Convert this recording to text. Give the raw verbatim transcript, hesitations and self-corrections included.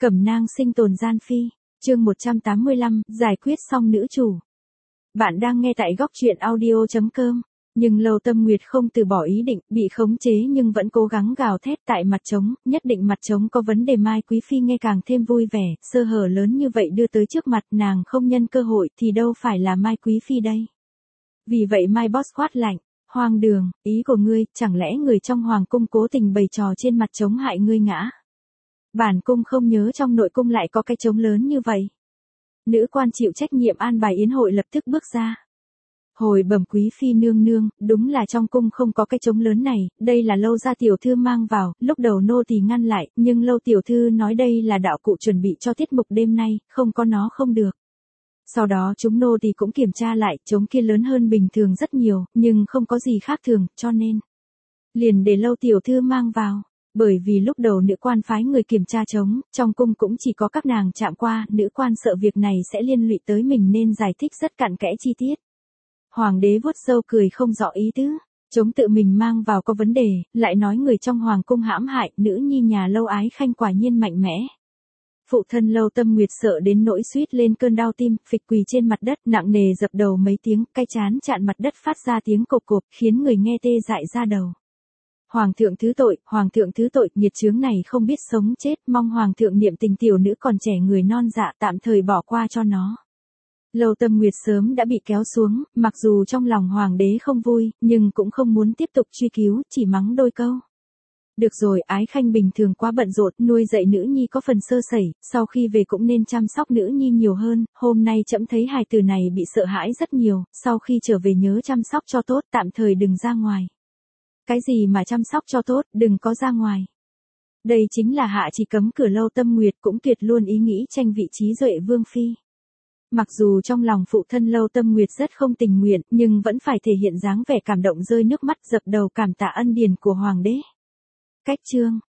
Cẩm nang sinh tồn gian phi, chương một trăm tám mươi lăm, giải quyết xong nữ chủ. Bạn đang nghe tại góc truyện audio chấm com, nhưng Lâu Tâm Nguyệt không từ bỏ ý định, bị khống chế nhưng vẫn cố gắng gào thét tại mặt trống, nhất định mặt trống có vấn đề. Mai Quý Phi nghe càng thêm vui vẻ, sơ hở lớn như vậy đưa tới trước mặt nàng không nhân cơ hội thì đâu phải là Mai Quý Phi đây. Vì vậy Mai Boss quát lạnh, hoang đường, ý của ngươi, chẳng lẽ người trong hoàng cung cố tình bày trò trên mặt trống hại ngươi ngã? Bản cung không nhớ trong nội cung lại có cái trống lớn như vậy. Nữ quan chịu trách nhiệm an bài yến hội lập tức bước ra. Hồi bẩm Quý Phi nương nương, đúng là trong cung không có cái trống lớn này, đây là Lâu gia tiểu thư mang vào, lúc đầu nô tỳ ngăn lại, nhưng Lâu tiểu thư nói đây là đạo cụ chuẩn bị cho tiết mục đêm nay, không có nó không được. Sau đó chúng nô tỳ cũng kiểm tra lại, trống kia lớn hơn bình thường rất nhiều, nhưng không có gì khác thường, cho nên liền để Lâu tiểu thư mang vào. Bởi vì lúc đầu nữ quan phái người kiểm tra trống, trong cung cũng chỉ có các nàng chạm qua, nữ quan sợ việc này sẽ liên lụy tới mình nên giải thích rất cặn kẽ chi tiết. Hoàng đế vuốt râu cười không rõ ý tứ, trống tự mình mang vào có vấn đề, lại nói người trong hoàng cung hãm hại, nữ nhi nhà Lâu Ái Khanh quả nhiên mạnh mẽ. Phụ thân Lâu Tâm Nguyệt sợ đến nỗi suýt lên cơn đau tim, phịch quỳ trên mặt đất nặng nề dập đầu mấy tiếng, cái chán chạm mặt đất phát ra tiếng cộp cộp, khiến người nghe tê dại ra đầu. Hoàng thượng thứ tội, hoàng thượng thứ tội, nghiệt chướng này không biết sống chết, mong hoàng thượng niệm tình tiểu nữ còn trẻ người non dạ tạm thời bỏ qua cho nó. Lâu Tâm Nguyệt sớm đã bị kéo xuống, mặc dù trong lòng hoàng đế không vui, nhưng cũng không muốn tiếp tục truy cứu, chỉ mắng đôi câu. Được rồi, Ái Khanh bình thường quá bận rộn, nuôi dạy nữ nhi có phần sơ sẩy, sau khi về cũng nên chăm sóc nữ nhi nhiều hơn, hôm nay trẫm thấy hài tử này bị sợ hãi rất nhiều, sau khi trở về nhớ chăm sóc cho tốt, tạm thời đừng ra ngoài. Cái gì mà chăm sóc cho tốt, đừng có ra ngoài. Đây chính là hạ chỉ cấm cửa. Lâu Tâm Nguyệt cũng tuyệt luôn ý nghĩ tranh vị trí Duệ Vương Phi. Mặc dù trong lòng phụ thân Lâu Tâm Nguyệt rất không tình nguyện, nhưng vẫn phải thể hiện dáng vẻ cảm động rơi nước mắt dập đầu cảm tạ ân điển của hoàng đế. Cách chương,